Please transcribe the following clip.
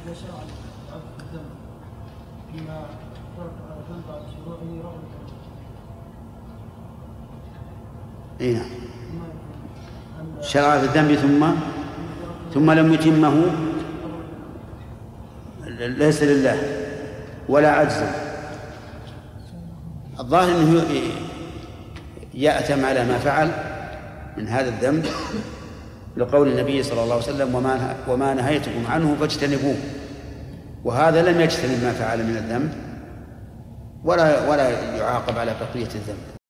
شرع الذنب فيما تنفع شروعه رغم اي نعم، شرع في الذنب ثم لم يتمه ليس لله ولا عجزا. الظاهر انه يأتم على ما فعل من هذا الذنب لقول النبي صلى الله عليه وسلم وما نهيتكم عنه فاجتنبوه، وهذا لم يجتنب ما فعل من الذنب ولا يعاقب على بقية الذنب.